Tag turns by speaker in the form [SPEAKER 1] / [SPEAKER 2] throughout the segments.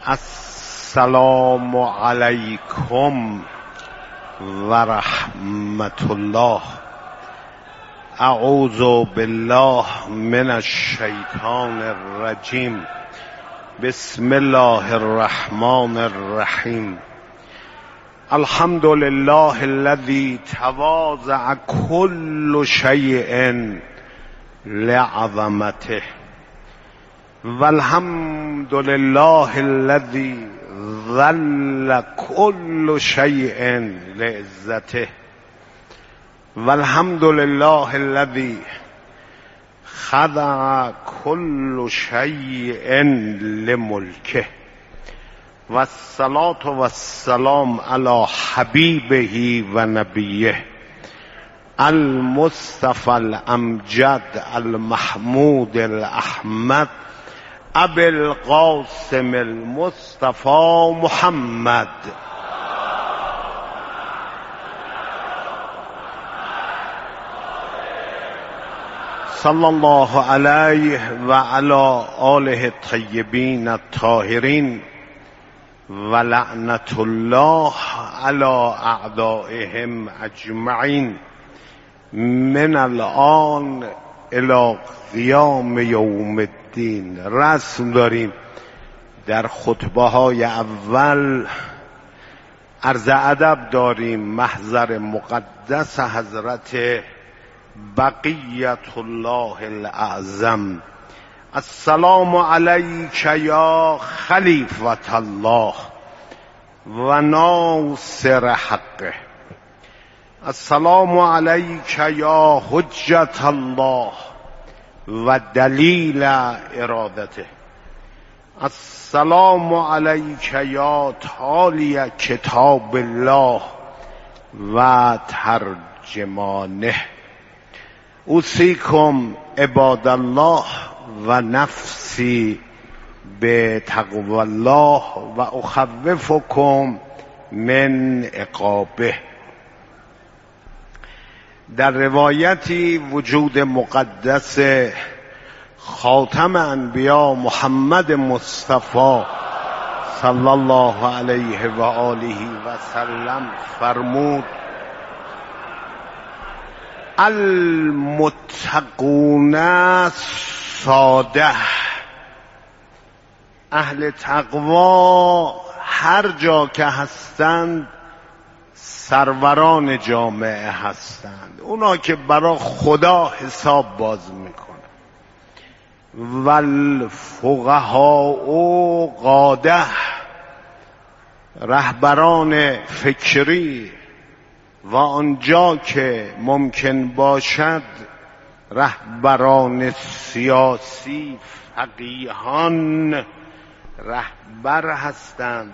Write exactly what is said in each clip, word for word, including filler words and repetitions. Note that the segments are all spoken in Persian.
[SPEAKER 1] السلام علیکم و رحمت الله. اعوذ بالله من الشیطان الرجیم. بسم الله الرحمن الرحیم. الحمد لله الذي تواضع كل شيء لعظمته، والحمد لله الذي ذل كل شيء لعزته، والحمد لله الذي خضع كل شيء لملكه، والصلاة والسلام على حبيبه ونبيه المصطفى الأمجد المحمود الأحمد أبي القاسم المصطفى محمد صلى الله عليه وعلى آله الطيبين الطاهرين، ولعنة الله على أعدائهم أجمعين من الآن الى قیام یوم الدین. رسم داریم در خطبه های اول عرض ادب داریم محضر مقدس حضرت بقیت الله الاعظم. السلام علیک یا خلیفة الله و ناصر حقه. السلام علیک یا حجت الله و دلیل ارادته. السلام علیک یا تالی کتاب الله و ترجمانه. اوصیکم عباد الله و نفسی به تقوی الله و اخوفکم من عقابه. در روایتی وجود مقدس خاتم انبیا محمد مصطفی صلی الله علیه و آله و سلم فرمود: المتقون ساده. اهل تقوا هر جا که هستند سروران جامعه هستند، اونا که برای خدا حساب باز میکنن. والفقهاء قاده. رهبران فکری و آنجا که ممکن باشد رهبران سیاسی، فقیهان رهبر هستند.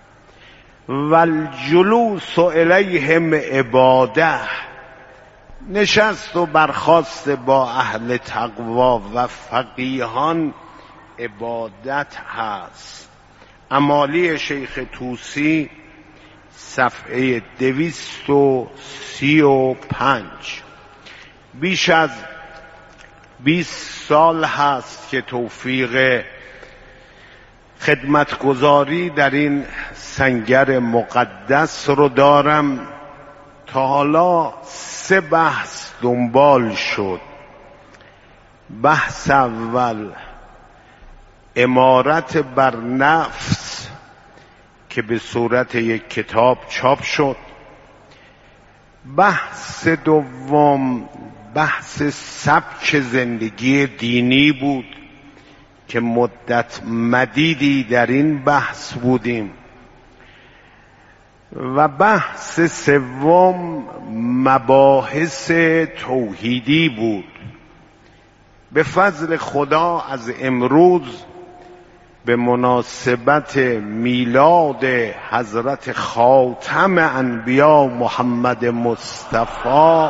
[SPEAKER 1] والجلوس الیهم عباده. نشست و برخاست با اهل تقوا و فقیهان عبادت هست. امالی شیخ طوسی صفحه دویست و سی و پنج. بیش از بیست سال هست که توفیق خدمتگزاری در این سنگر مقدس رو دارم. تا حالا سه بحث دنبال شد. بحث اول امارت بر نفس که به صورت یک کتاب چاپ شد. بحث دوم بحث سبک زندگی دینی بود که مدت مدیدی در این بحث بودیم. و بحث سوم مباحث توحیدی بود. به فضل خدا از امروز به مناسبت میلاد حضرت خاتم انبیا محمد مصطفی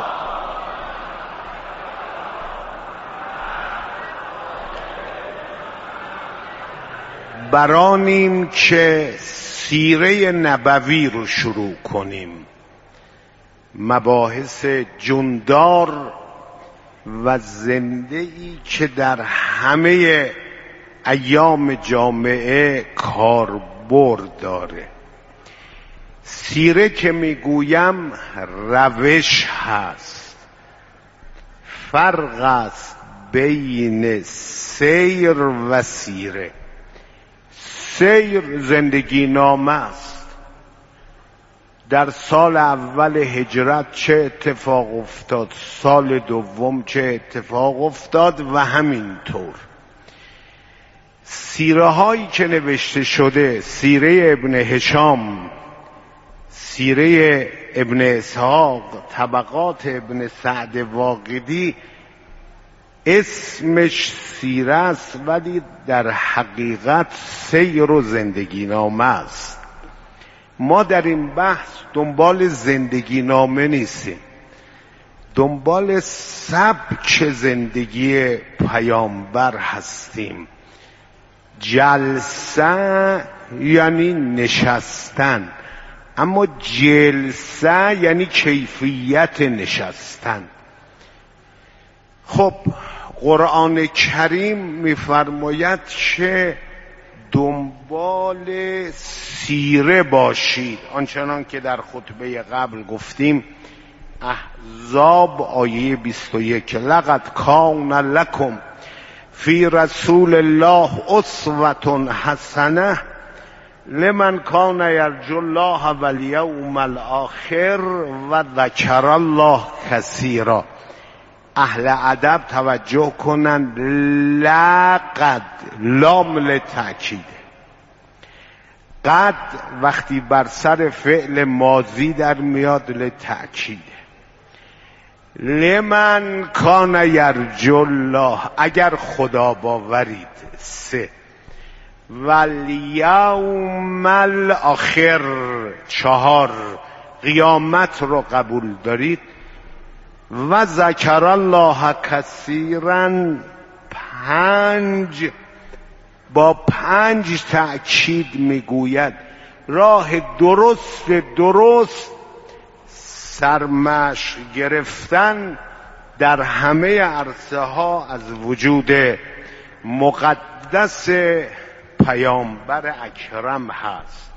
[SPEAKER 1] برانیم که سیره نبوی رو شروع کنیم. مباحث جوندار و زنده‌ای که در همه ایام جامعه کار کاربرد داره. سیره که میگویم روش هست، فرق است بین سیر و سیره. سیر زندگی نامه است. در سال اول هجرت چه اتفاق افتاد، سال دوم چه اتفاق افتاد و همینطور. سیره هایی که نوشته شده، سیره ابن هشام، سیره ابن اسحاق، طبقات ابن سعد واقدی، اسمش سیره است ولی در حقیقت سیر و زندگی نامه است. ما در این بحث دنبال زندگی نامه نیستیم، دنبال سبک زندگی پیامبر هستیم. جلسه یعنی نشستن، اما جلسه یعنی کیفیت نشستن. خب قرآن کریم میفرماید که دنبال سیره باشید، آنچنان که در خطبه قبل گفتیم. احزاب آیه بیست و یک، لقد کان لکم فی رسول الله اسوة حسنه لمن کان یرجو الله والیوم الاخر و ذکر الله کثیرا. اهل ادب توجه کنند، لقد لام لتأکید. قد وقتی بر سر فعل ماضی در میاد لتأکید. لمن کان یرجو الله، اگر خدا باورید. سه، والیوم الاخر، چهار، قیامت رو قبول دارید. و ذکر الله کثیرا، پنج، با پنج تأکید میگوید راه درست درست سرمشق گرفتن در همه عرصه ها از وجود مقدس پیامبر اکرم هست.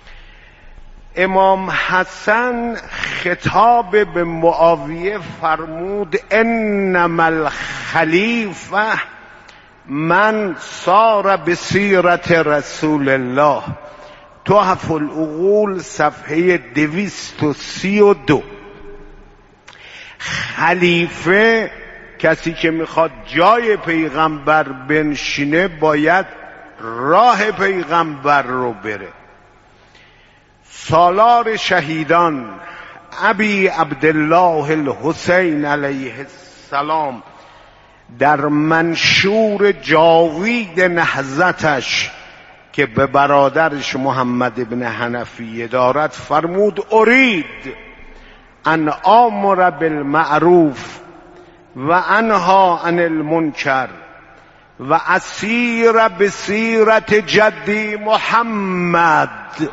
[SPEAKER 1] امام حسن خطاب به معاویه فرمود انما الخلیفه من سار بسیرت رسول الله. تحف العقول صفحه دویست و سی و دو. خلیفه کسی که میخواد جای پیغمبر بنشینه باید راه پیغمبر رو بره. سالار شهیدان ابی عبدالله الحسین علیه السلام در منشور جاوید نهضتش که به برادرش محمد ابن حنفیه دارد فرمود ارید ان آمر بالمعروف و انها عن المنکر و اسیر بسیرت جدی محمد.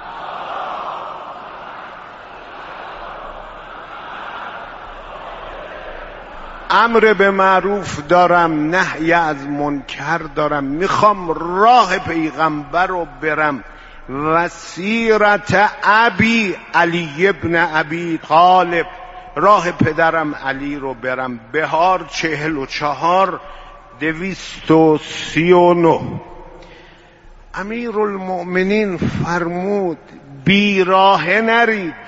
[SPEAKER 1] امر به معروف دارم، نهی از منکر دارم، میخوام راه پیغمبر رو برم. وسیرت ابی علی ابن ابی طالب، راه پدرم علی رو برم. بهار چهل و چهار دویست و سی و نه. امیر المؤمنین فرمود بی راه نرید.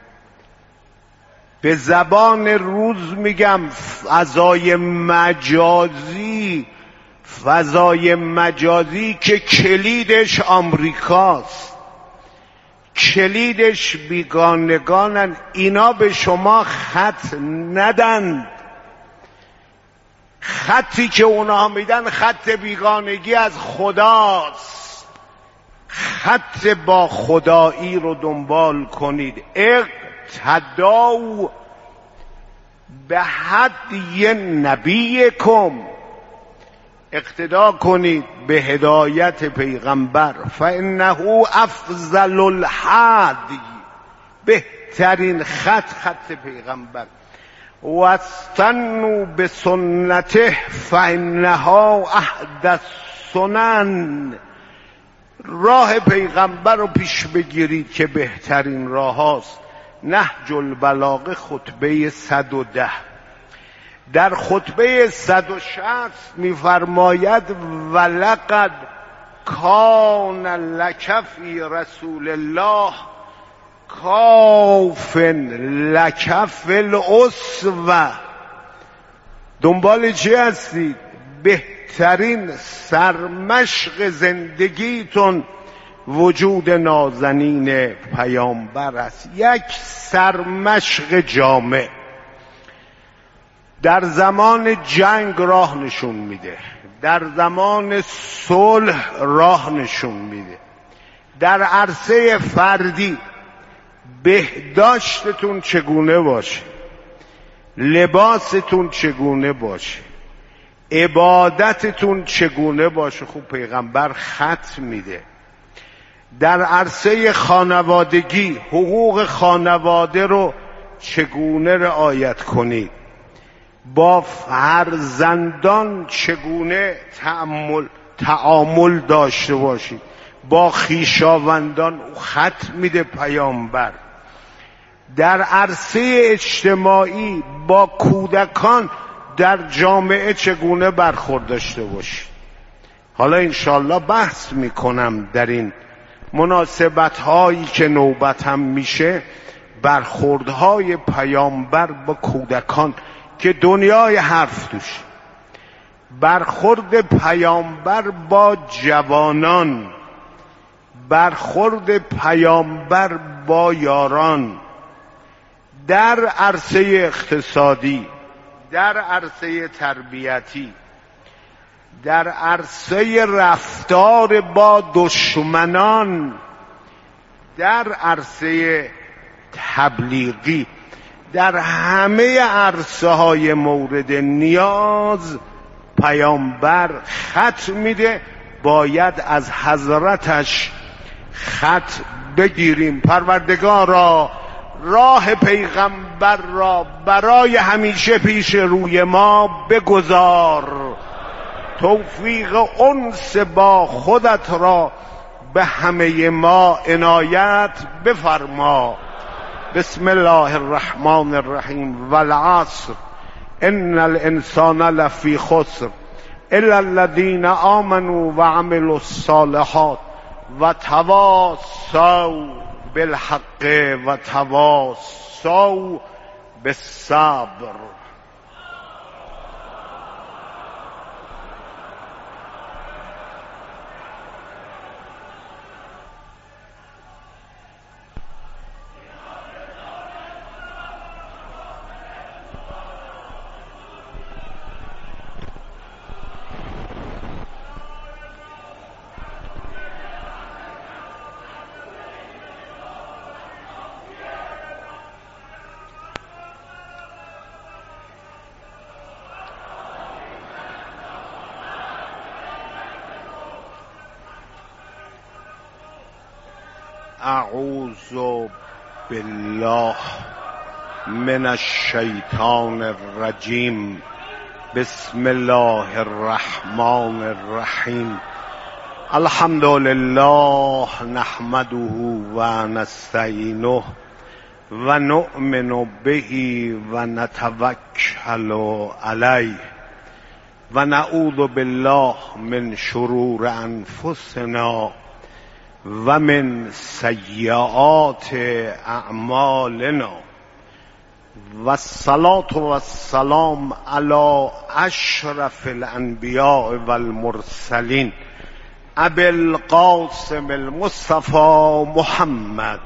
[SPEAKER 1] به زبان روز میگم فضای مجازی، فضای مجازی که کلیدش آمریکاست، کلیدش بیگانگانن. اینا به شما خط ندن. خطی که اونا میدن خط بیگانگی از خداست. خط با خدایی رو دنبال کنید. اقتداء به هدی نبیکم، اقتدا کنید به هدایت پیغمبر. فانه افضل الهدی، بهترین خط خط پیغمبر. و استنوا بسنته فانها احدث سنن، راه پیغمبر رو پیش بگیرید که بهترین راه هاست. نهج البلاغه خطبه صد و ده. در خطبه صد و شصت میفرماید ولقد کان لک فی رسول الله کاف لک فی الاسوه. دنبال چی هستید؟ بهترین سرمشق زندگیتون وجود نازنین پیامبر است. یک سرمشق جامع در زمان جنگ راه نشون میده، در زمان صلح راه نشون میده، در عرصه فردی بهداشتتون چگونه باشه، لباستون چگونه باشه، عبادتتون چگونه باشه. خوب پیغمبر خط میده. در عرصه خانوادگی حقوق خانواده رو چگونه رعایت کنید، با فرزندان چگونه تعامل تعامل داشته باشید، با خویشاوندان خط میده پیامبر. در عرصه اجتماعی با کودکان در جامعه چگونه برخورد داشته باشید. حالا انشالله بحث میکنم در این مناسبت هایی که نوبت هم میشه، برخوردهای پیامبر با کودکان که دنیای حرف توش، برخورد پیامبر با جوانان، برخورد پیامبر با یاران، در عرصه اقتصادی، در عرصه تربیتی، در عرصه رفتار با دشمنان، در عرصه تبلیغی، در همه عرصه های مورد نیاز پیامبر خط میده. باید از حضرتش خط بگیریم. پروردگارا راه پیغمبر را برای همیشه پیش روی ما بگذار، توفیق انس با خودت را به همه ما عنایت بفرما. بسم الله الرحمن الرحیم. والعصر ان الانسان لفی خسر الا الذین آمنوا وعملوا الصالحات وتواصوا بالحق وتواصوا بالصبر. اعوذ بالله من الشیطان الرجیم. بسم الله الرحمن الرحیم. الحمد لله نحمده و نستعینه و نؤمن به و نتوکل علیه و نعوذ بالله من شرور انفسنا و من سیئات اعمالنا و الصلاة و السلام علی اشرف الانبیاء و المرسلین ابی القاسم المصطفى محمد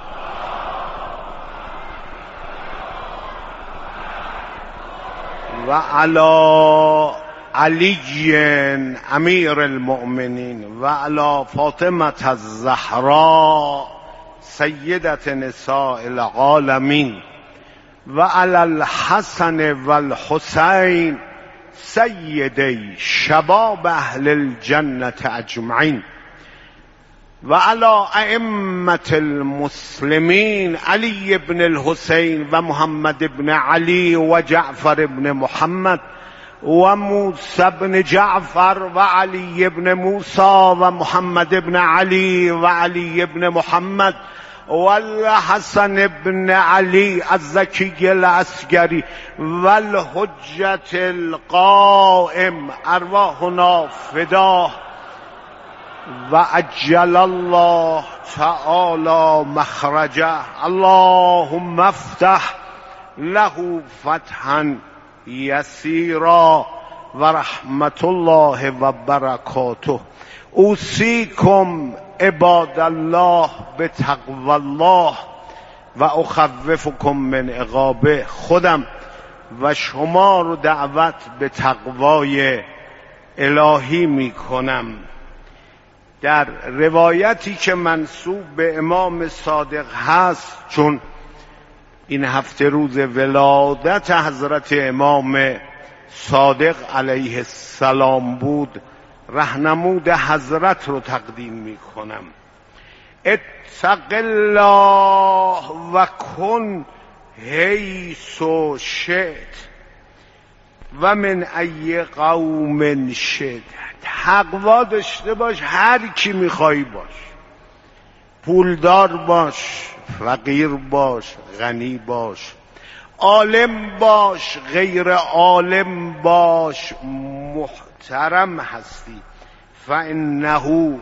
[SPEAKER 1] و علی علی امیر المؤمنین و علی فاطمه الزهراء سیدة نساء العالمین و علی الحسن و الحسین سیدی شباب اهل الجنة اجمعین و علی ائمة المسلمین علی بن الحسین و محمد بن علی و جعفر بن محمد و موسی بن جعفر و علی بن موسی و محمد بن علی و علی بن محمد والحسن بن علی الزکی العسکری والحجة القائم ارواحنا فداه و عجل الله تعالی مخرجه اللهم افتح له فتحا یسیرا و رحمت الله و برکاته. اوصیکم عباد الله بتقوی الله و اخوفکم من عقابه. خودم و شما رو دعوت به تقوای الهی می کنم. در روایتی که منسوب به امام صادق هست، چون این هفته روز ولادت حضرت امام صادق علیه السلام بود، رهنمود حضرت رو تقدیم می کنم. اتق الله و کن حیث شئت و من ای قوم شئت. تقوا داشته باش، هر کی میخوایی باش، پولدار باش، فقیر باش، غنی باش، عالم باش، غیر عالم باش، محترم هستی. فانه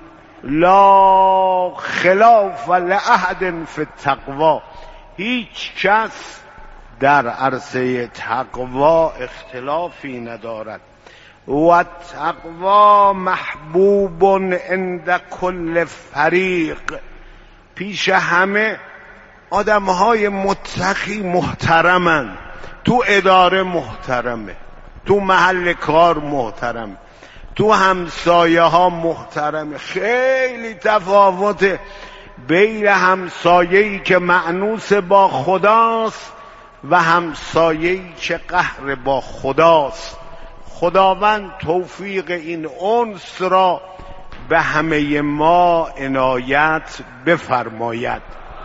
[SPEAKER 1] لا خلاف لأحد فی التقوا. هیچ کس در عرصه تقوا اختلافی ندارد. و تقوا محبوب عند کل فریق. پیش همه آدمهای متقی محترمن. تو اداره محترمه، تو محل کار محترم، تو همسایه ها محترمه. خیلی تفاوته بین همسایه‌ای که مأنوس با خداست و همسایه‌ای که قهر با خداست. خداوند توفیق این انس را به همه ما عنایت بفرماید.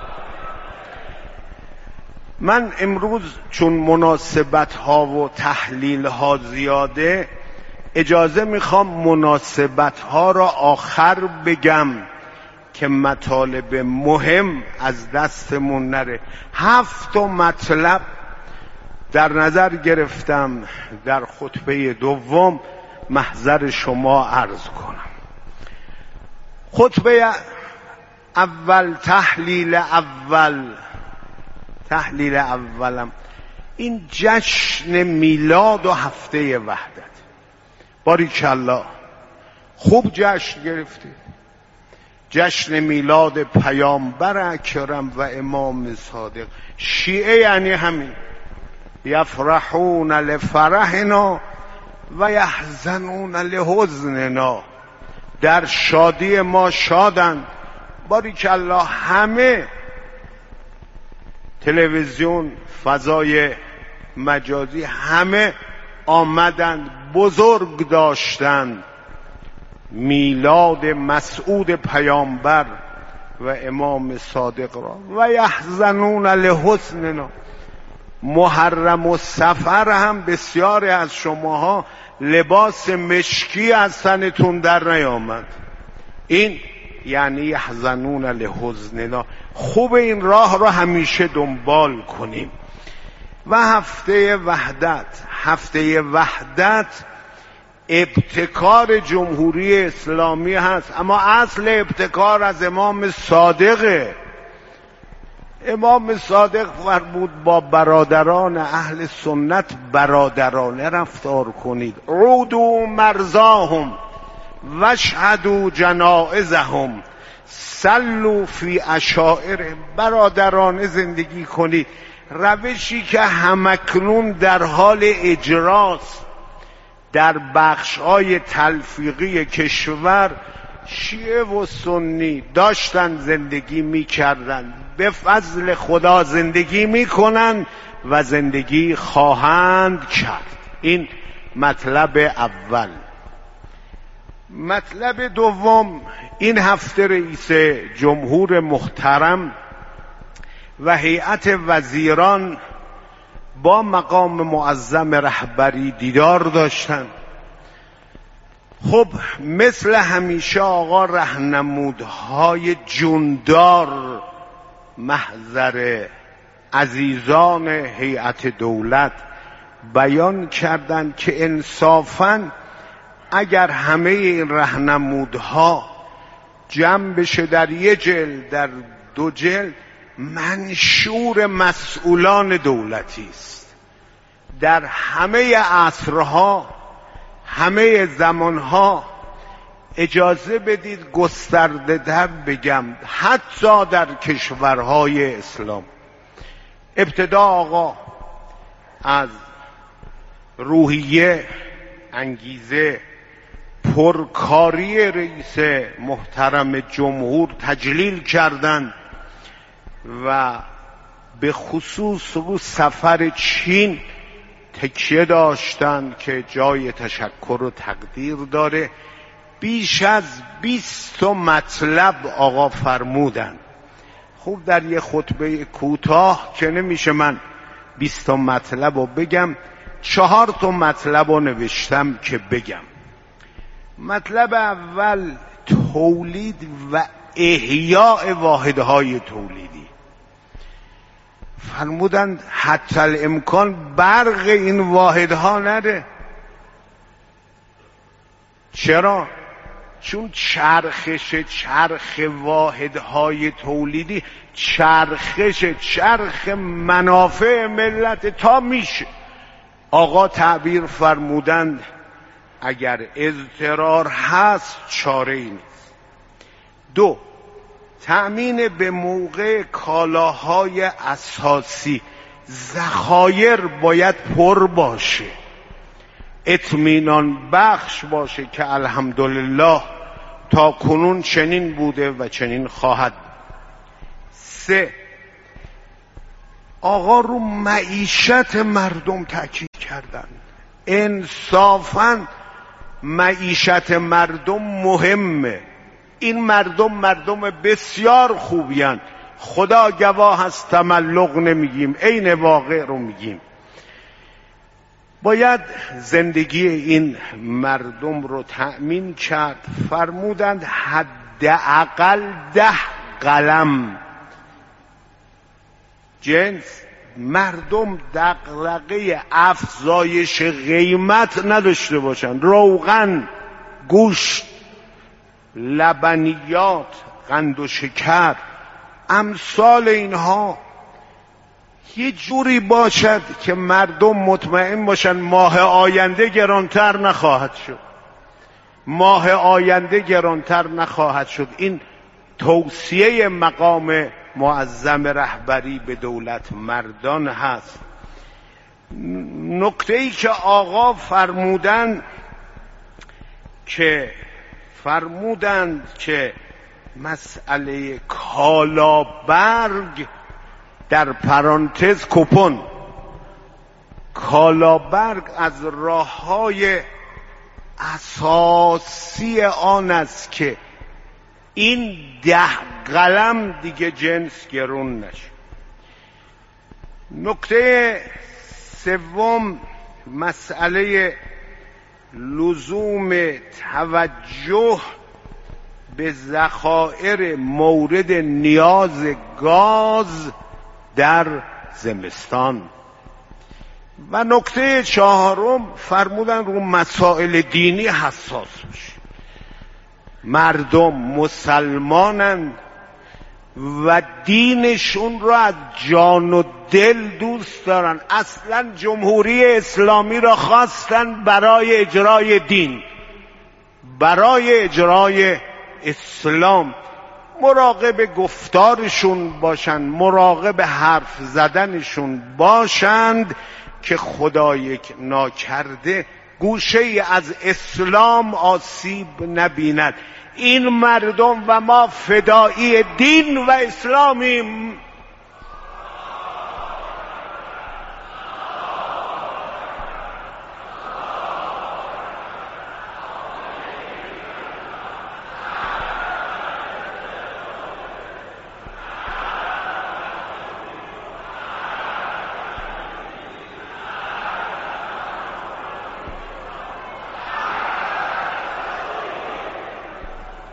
[SPEAKER 1] من امروز چون مناسبت ها و تحلیل ها زیاده، اجازه میخوام مناسبت ها را آخر بگم که مطالب مهم از دستمون نره. هفت مطلب در نظر گرفتم در خطبه دوم محضر شما عرض کنم. خطبه اول، تحلیل اول تحلیل اولم این جشن میلاد و هفته وحدت. باریکالله، خوب جشن گرفته. جشن میلاد پیامبر اکرم و امام صادق. شیعه یعنی همین، یفرحون لفرحنا و یحزنون لحزننا. در شادی ما شادند. باریکالله، همه تلویزیون، فضای مجازی، همه آمدند بزرگ داشتند میلاد مسعود پیامبر و امام صادق را. و یحزنون لحزننا. محرم و سفر هم بسیاری از شماها لباس مشکی از تنتون در نیامد. این یعنی یحزنون لحزننا. خوب این راه را همیشه دنبال کنیم. و هفته وحدت، هفته وحدت ابتکار جمهوری اسلامی هست، اما اصل ابتکار از امام صادقه. امام صادق فرمود با برادران اهل سنت برادرانه رفتار کنید. عودوا مرضاهم واشهدوا جنائزهم صلوا فی عشائرهم. برادرانه زندگی کنید. روشی که همکنون در حال اجراست در بخش‌های تلفیقی کشور، شیعه و سنی داشتن زندگی می‌کردن، به فضل خدا زندگی می‌کنن و زندگی خواهند کرد. این مطلب اول. مطلب دوم، این هفته رئیس جمهور محترم و هیئت وزیران با مقام معظم رهبری دیدار داشتن. خب مثل همیشه آقا راهنمودهای جوندار محضر عزیزان هیئت دولت بیان کردند که انصافاً اگر همه این راهنمودها جمع بشه در یک جلد، در دو جلد، منشور مسئولان دولتی است. در همه عصرها، همه زمانها، اجازه بدید گسترده تر بگم، حتی در کشورهای اسلام، ابتدا آقا از روحیه، انگیزه، پرکاری رئیس محترم جمهور تجلیل کردند و به خصوص رو سفر چین تکیه داشتند که جای تشکر و تقدیر داره. بیش از بیست مطلب آقا فرمودند. خوب در یه خطبه کوتاه که نمیشه من بیست مطلب رو بگم، چهار تا مطلب رو نوشتم که بگم. مطلب اول تولید و احیاء واحدهای تولیدی. فرمودند حتی الامکان برق این واحدها نره. چرا؟ چون چرخش چرخ واحدهای تولیدی چرخش چرخ منافع ملت تا میشه. آقا تعبیر فرمودند اگر اضطرار هست چاره ای نیست. دو، تأمین به موقع کالاهای اساسی، ذخایر باید پر باشه، اطمینان بخش باشه که الحمدلله تا کنون چنین بوده و چنین خواهد. سه، آقا رو معیشت مردم تاکید کردن. انصافاً معیشت مردم مهمه. این مردم مردم بسیار خوبیان، خدا گواه هست، تملق نمیگیم، عین واقع رو میگیم. باید زندگی این مردم رو تأمین کرد. فرمودند حداقل ده قلم جنس، مردم دغدغه افزایش قیمت نداشته باشند. روغن، گوشت، لبنیات، قند و شکر، امثال اینها یه جوری باشد که مردم مطمئن باشن ماه آینده گرانتر نخواهد شد، ماه آینده گرانتر نخواهد شد. این توصیه مقام معظم رهبری به دولت مردان هست. نکته ای که آقا فرمودن که فرمودند که مسئله کالابرگ در پرانتز کپون، کالابرگ از راه‌های اساسی آن است که این ده قلم دیگه جنس گرون نشه. نکته سوم مسئله لزوم توجه به ذخایر مورد نیاز گاز در زمستان. و نکته چهارم فرمودن رو مسائل دینی حساس باشه. مردم مسلمانند و دینشون رو از جان و دل دوست دارن. اصلا جمهوری اسلامی را خواستن برای اجرای دین، برای اجرای اسلام. مراقب گفتارشون باشند، مراقب حرف زدنشون باشند که خدای ناکرده گوشه ای از اسلام آسیب نبیند. این مردم و ما فدایی دین و اسلامیم.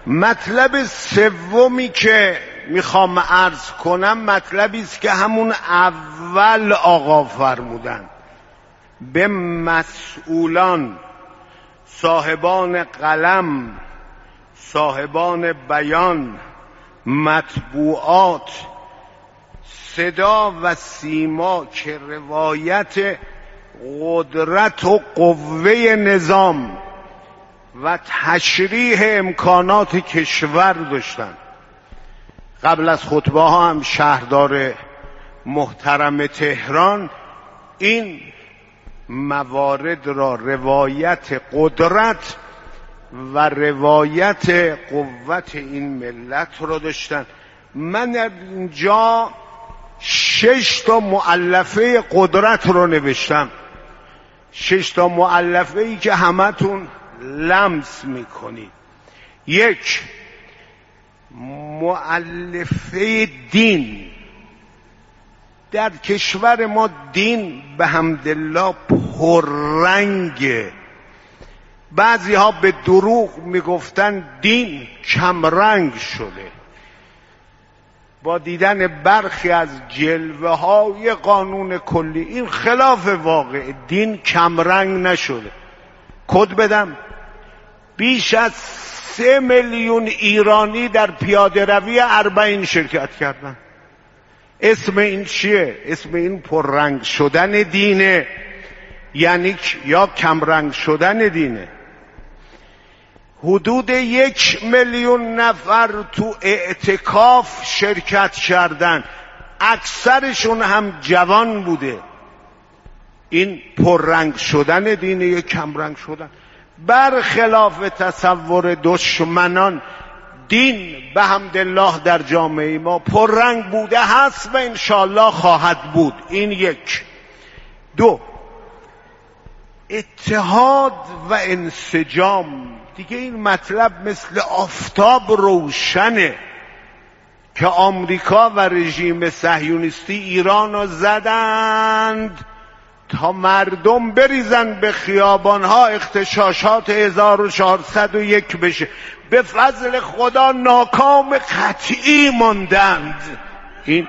[SPEAKER 1] مطلب سومی که میخوام عرض کنم مطلبی است که همون اول آقا فرمودن به مسئولان، صاحبان قلم، صاحبان بیان، مطبوعات، صدا و سیما که روایت قدرت و قوه نظام و تشریح امکانات کشور داشتن. قبل از خطبه ها هم شهردار محترم تهران این موارد را روایت قدرت و روایت قوت این ملت را داشتن. من اینجا شش تا مؤلفه قدرت رو نوشتم، شش تا مؤلفه ای که همتون لمس میکنید. یک، مؤلفه دین. در کشور ما دین به حمدالله پررنگه. بعضی ها به دروغ میگفتن دین کمرنگ شده. با دیدن برخی از جلوه های قانون کلی این خلاف واقع، دین کمرنگ نشده. کد بدم، بیش از سه میلیون ایرانی در پیاده روی اربعین شرکت کردن. اسم این چیه؟ اسم این پررنگ شدن دینه، یعنی یا کمرنگ شدن دینه. حدود یک میلیون نفر تو اعتکاف شرکت کردن، اکثرشون هم جوان بوده. این پررنگ شدن دینه یا کمرنگ شدن؟ برخلاف تصور دشمنان دین به حمدالله در جامعه ما پررنگ بوده هست و انشالله خواهد بود. این یک. دو، اتحاد و انسجام. دیگه این مطلب مثل آفتاب روشنه که آمریکا و رژیم صهیونیستی ایران رو زدند تا مردم بریزن به خیابانها، اغتشاشات هزار و چهارصد و یک بشه. به فضل خدا ناکام قطعی ماندند. این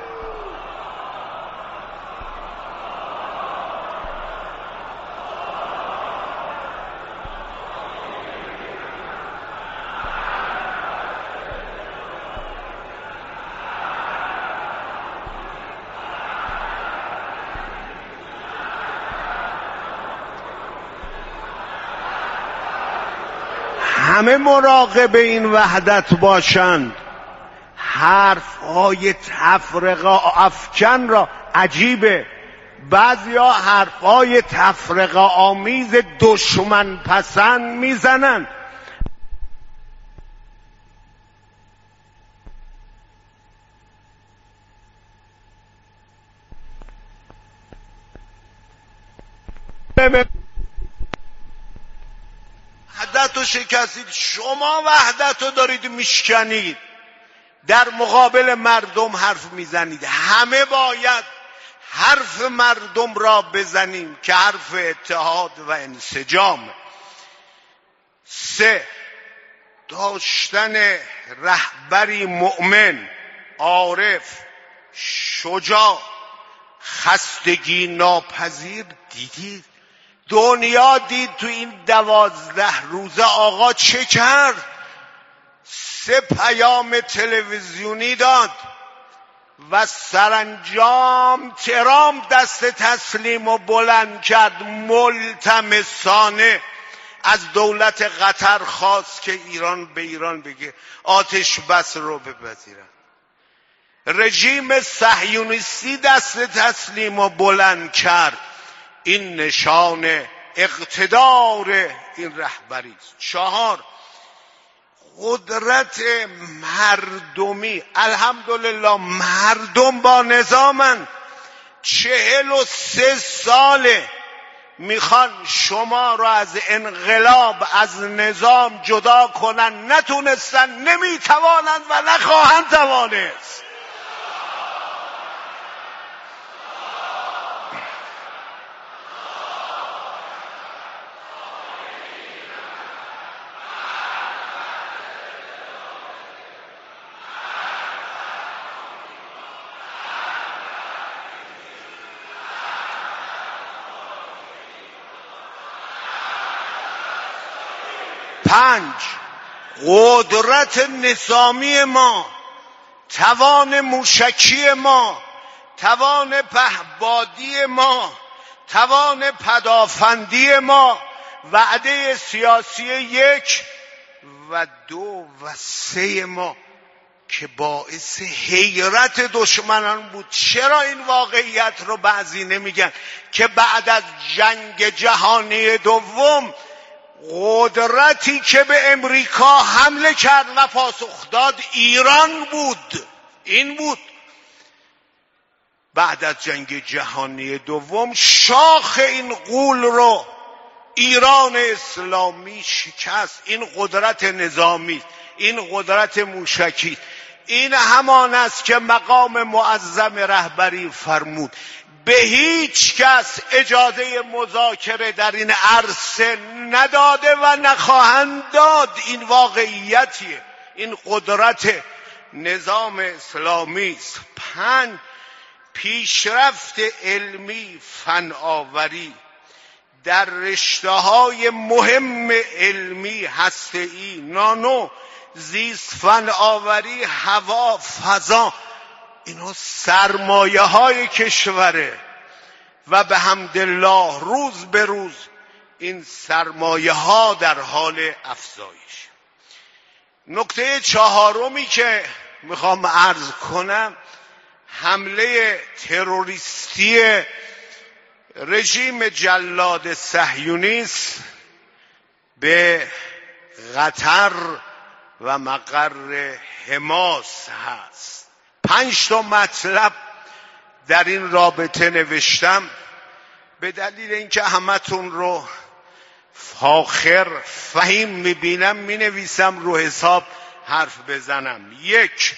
[SPEAKER 1] همه مراقب این وحدت باشند. حرف های تفرقه افکن را، عجیبه بعضی ها حرف های تفرقه آمیز دشمن پسند میزنن. وحدت رو شکستید، شما وحدت رو دارید میشکنید، در مقابل مردم حرف میزنید. همه باید حرف مردم را بزنیم که حرف اتحاد و انسجام. سه، داشتن رهبری مؤمن، عارف، شجاع، خستگی ناپذیر. دیدید دنیا دید تو این دوازده روزه آقا چه کرد؟ سه پیام تلویزیونی داد و سرانجام ترامپ دست تسلیم و بلند کرد. ملتمسانه از دولت قطر خواست که ایران به ایران بگه آتش بس رو بپذیرن. رژیم صهیونیستی دست تسلیم و بلند کرد. این نشان اقتدار این رهبری است. چهار، قدرت مردمی. الحمدلله مردم با نظامن. چهل و سه ساله میخوان شما را از انقلاب، از نظام جدا کنن، نتونستن، نمیتوانند و نخواهند توانست. پنج، قدرت نظامی ما، توان موشکی ما، توان پهبادی ما، توان پدافندی ما، وعده سیاسی یک و دو و سه ما که باعث حیرت دشمنان بود. چرا این واقعیت رو بعضی نمیگن که بعد از جنگ جهانی دوم قدرتی که به امریکا حمله کرد و پاسخ داد ایران بود. این بود بعد از جنگ جهانی دوم شاخ این غول رو ایران اسلامی شکست. این قدرت نظامی، این قدرت موشکی، این همان است که مقام معظم رهبری فرمود به هیچ کس اجازه مذاکره در این عرصه نداده و نخواهند داد. این واقعیتیه. این قدرت نظام اسلامی است. پنج، پیشرفت علمی فناوری در رشته‌های مهم علمی، هسته‌ای، نانو، زیست فناوری، هوا، فضا، اینا سرمایه های کشوره و به حمدالله روز به روز این سرمایه ها در حال افزایش. نکته چهارمی که میخوام عرض کنم حمله تروریستی رژیم جلاد صهیونیست به قطر و مقر حماس هست. پنج تا مطلب در این رابطه نوشتم به دلیل اینکه همتون رو فاخر فهیم میبینم مینویسم رو حساب حرف بزنم. یک،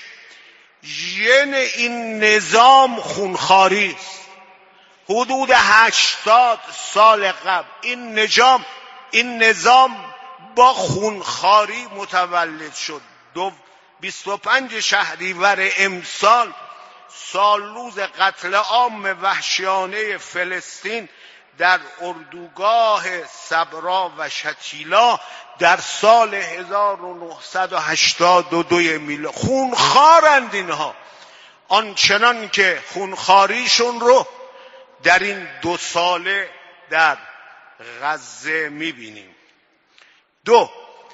[SPEAKER 1] ژن این نظام خونخواری است. حدود هشتاد سال قبل این نظام این نظام با خونخواری متولد شد. دو بیست و پنج شهریور امسال، سال روز قتل عام وحشیانه فلسطین در اردوگاه صبرا و شتیلا در سال هزار و نهصد و هشتاد و دو میلادی. خونخوارند اینها، آنچنان که خونخواریشون رو در این دو ساله در غزه میبینیم. دو،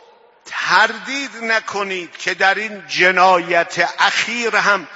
[SPEAKER 1] تردید نکنید که در این جنایت اخیر هم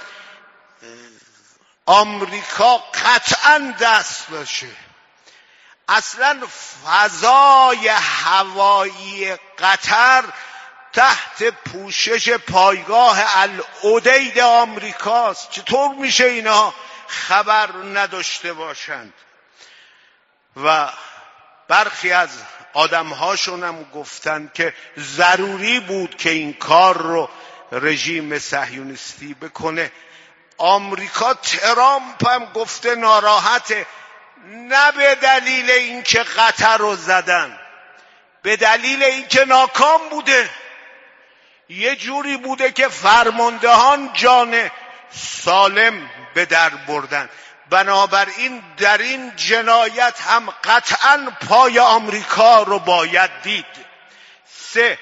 [SPEAKER 1] آمریکا قطعا دست داشته. اصلا فضای هوایی قطر تحت پوشش پایگاه العدید آمریکاست. چطور میشه اینا خبر نداشته باشند؟ و برخی از آدمهاشون هم گفتن که ضروری بود که این کار رو رژیم صهیونیستی بکنه. آمریکا، ترامپ هم گفته ناراحته، نه به دلیل اینکه قطر رو زدن، به دلیل اینکه ناکام بوده. یه جوری بوده که فرماندهان جان سالم به در بردن. بنابراین در این جنایت هم قطعاً پای آمریکا رو باید دید. سه،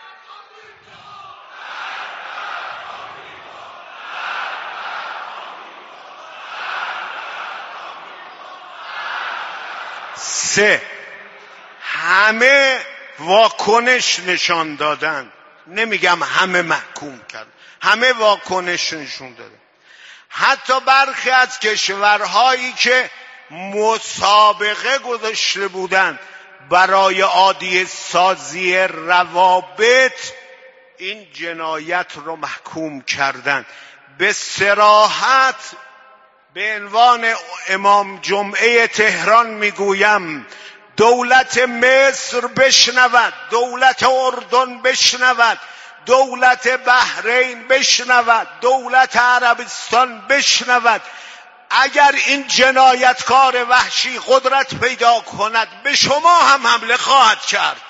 [SPEAKER 1] سه همه واکنش نشان دادن، نمیگم همه محکوم کرد، همه واکنش نشون دادن. حتی برخی از کشورهایی که مسابقه گذاشته بودند برای عادی سازی روابط این جنایت رو محکوم کردند. به صراحت به عنوان امام جمعه تهران میگویم دولت مصر بشنود، دولت اردن بشنود، دولت بحرین بشنود، دولت عربستان بشنود. اگر این جنایتکار وحشی قدرت پیدا کند به شما هم حمله خواهد کرد.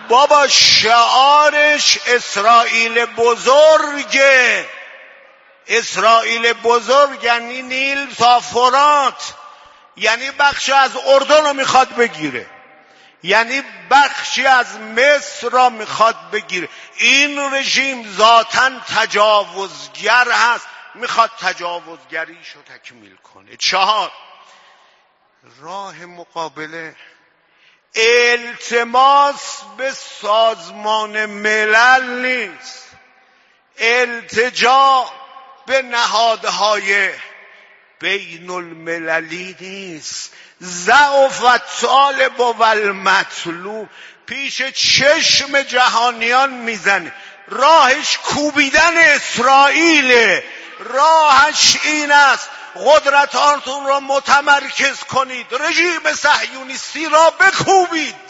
[SPEAKER 1] بابا شعارش اسرائیل بزرگه. اسرائیل بزرگ یعنی نیل تا فرات، یعنی بخشی از اردن رو میخواد بگیره، یعنی بخشی از مصر را میخواد بگیره. این رژیم ذاتاً تجاوزگر هست، میخواد تجاوزگریشو تکمیل کنه. چهار، راه مقابله التماس به سازمان ملل نیست، التجا به نهادهای بین المللی نیست. ضعف الطالب و المطلوب پیش چشم جهانیان میزنه. راهش کوبیدن اسرائیله، راهش این است قدرتاتون را متمرکز کنید، رژیم صهیونیستی را بکوبید.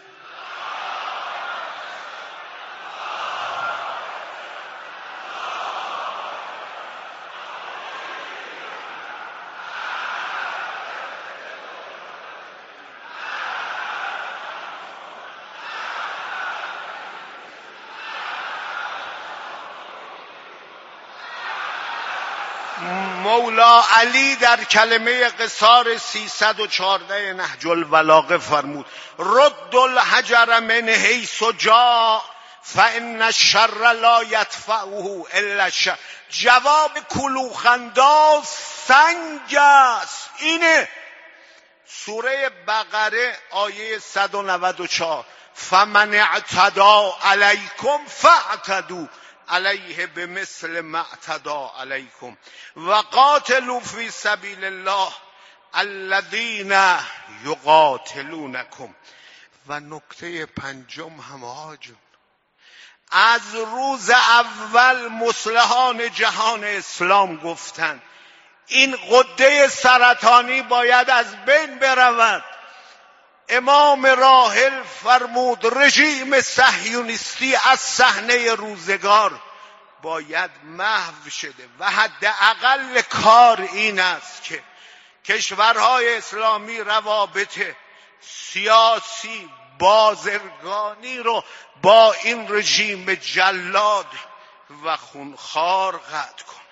[SPEAKER 1] مولا علی در کلمه قصار سیصد و چهارده نهج البلاغه فرمود رد الحجر من حیث جاء فان الشر لا یدفعه الا الشر. جواب کلوخ‌انداز سنگ است. اینه سوره بقره آیه صد و نود و چهار فمن اعتدى علیکم فاعتدوا علیه بمثل ما اعتدى علیکم و قاتلوا فی سبیل الله الذین یقاتلونکم. و نکته پنجم همه جون، از روز اول مصلحان جهان اسلام گفتن این غده سرطانی باید از بین برود. امام راحل فرمود رژیم صهیونیستی از صحنه روزگار باید محو شده و حداقل کار این است که کشورهای اسلامی روابط سیاسی بازرگانی رو با این رژیم جلاد و خونخوار قطع کنه.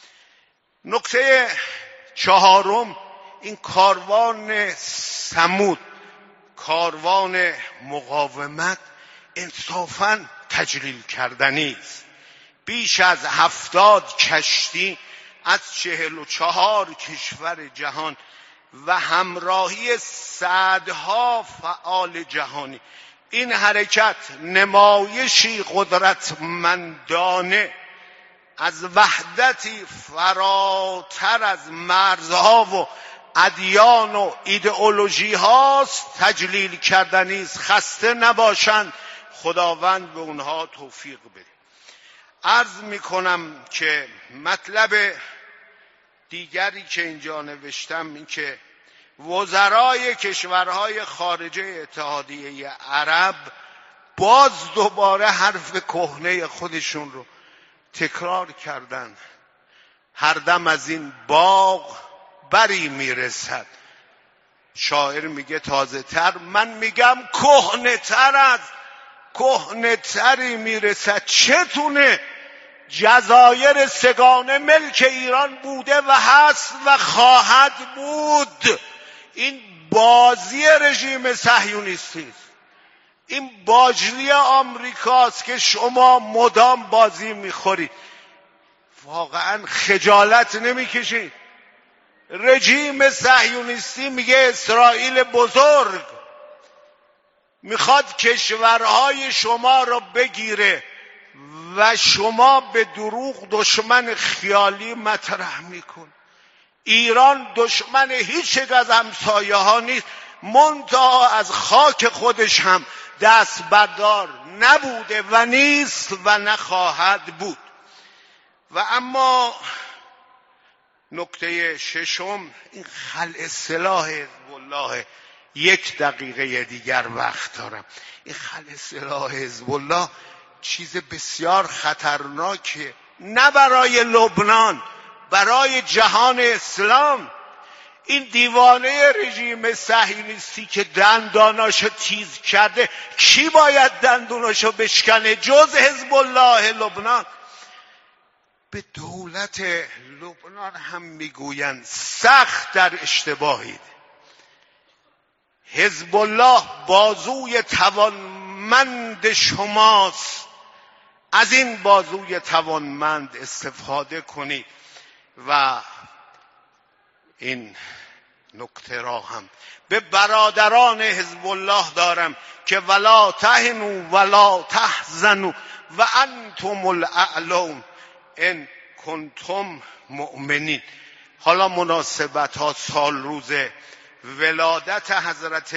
[SPEAKER 1] نکته چهارم، این کاروان ثمود، کاروان مقاومت انصافاً تجلیل کردنی است. بیش از هفتاد کشتی از چهل و چهار کشور جهان و همراهی صدها فعال جهانی. این حرکت نمایشی قدرتمندانه از وحدتی فراتر از مرزها و ادیان و ایدئولوژی هاست تجلیل کردنی است. خسته نباشند، خداوند به اونها توفیق بده. عرض میکنم که مطلب دیگری که اینجا نوشتم این که وزرای کشورهای خارجه اتحادیه عرب باز دوباره حرف کهنه خودشون رو تکرار کردن. هر دم از این باغ بری میرسد. شاعر میگه تازه تر، من میگم کهنه تر از کهنه تری میرسد. چتونه؟ جزایر سگانه ملک ایران بوده و هست و خواهد بود. این بازی رژیم صهیونیستی است. این باجلی آمریکاست که شما مدام بازی میخورید. واقعا خجالت نمیکشید؟ رژیم صهیونیستی میگه اسرائیل بزرگ میخواد کشورهای شما رو بگیره و شما به دروغ دشمن خیالی مطرح میکن. ایران دشمن هیچ یک از همسایه ها نیست، منتها از خاک خودش هم دست بردار نبوده و نیست و نخواهد بود. و اما نکته ششم، این خلع سلاح حزب الله. یک دقیقه دیگر وقت دارم. این خلع سلاح حزب الله چیز بسیار خطرناکه، نه برای لبنان، برای جهان اسلام. این دیوانه رژیم صهیونیستی که دنداناشو تیز کرده، کی باید دندوناشو بشکنه جز حزب الله لبنان؟ به دولت لبنان هم میگویند سخت در اشتباهید. حزب الله بازوی توانمند شماست، از این بازوی توانمند استفاده کنید. و این نکته را هم به برادران حزب الله دارم که ولا تهنوا ولا تحزنوا و انتم الاعلون ان کنتم مؤمنین. حالا مناسبت ها سال روز ولادت حضرت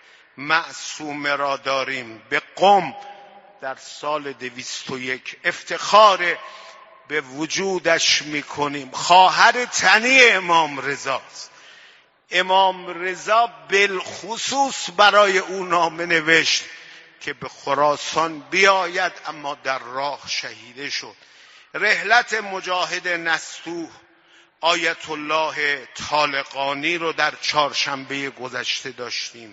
[SPEAKER 1] معصومه را داریم. به قم در سال دویست و یک افتخار به وجودش میکنیم. خواهر تنی امام رضاست. امام رضا بالخصوص برای او نامه نوشت که به خراسان بیاید، اما در راه شهیده شد. رحلت مجاهد نستوه آیت الله طالقانی رو در چهارشنبه گذشته داشتیم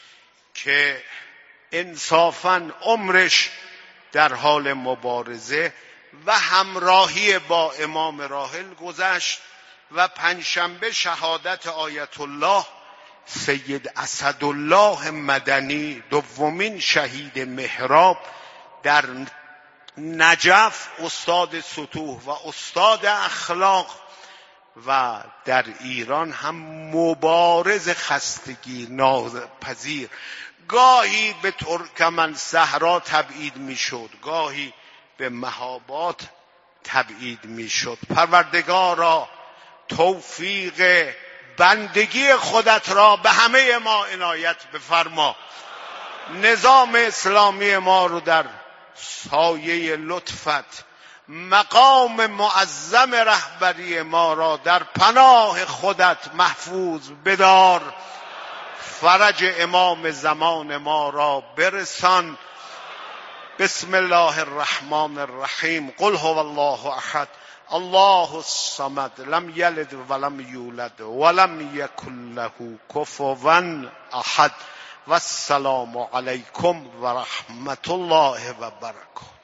[SPEAKER 1] که انصافاً عمرش در حال مبارزه و همراهی با امام راحل گذشت و پنجشنبه شهادت آیت الله سید اسدالله مدنی، دومین شهید محراب در نجف، استاد سطوح و استاد اخلاق و در ایران هم مبارز خستگی ناپذیر. گاهی به ترکمن صحرا تبعید میشد، گاهی به مهابات تبعید میشد. پروردگارا توفیق بندگی خودت را به همه ما عنایت بفرما. نظام اسلامی ما رو در سایه لطفت، مقام معظم رهبری ما را در پناه خودت محفوظ بدار. فرج امام زمان ما را برسان. بسم الله الرحمن الرحیم. قل هو الله احد الله الصمد لم یلد ولم یولد ولم یکن له کفوا احد. و السلام علیکم و رحمت الله و برکاته.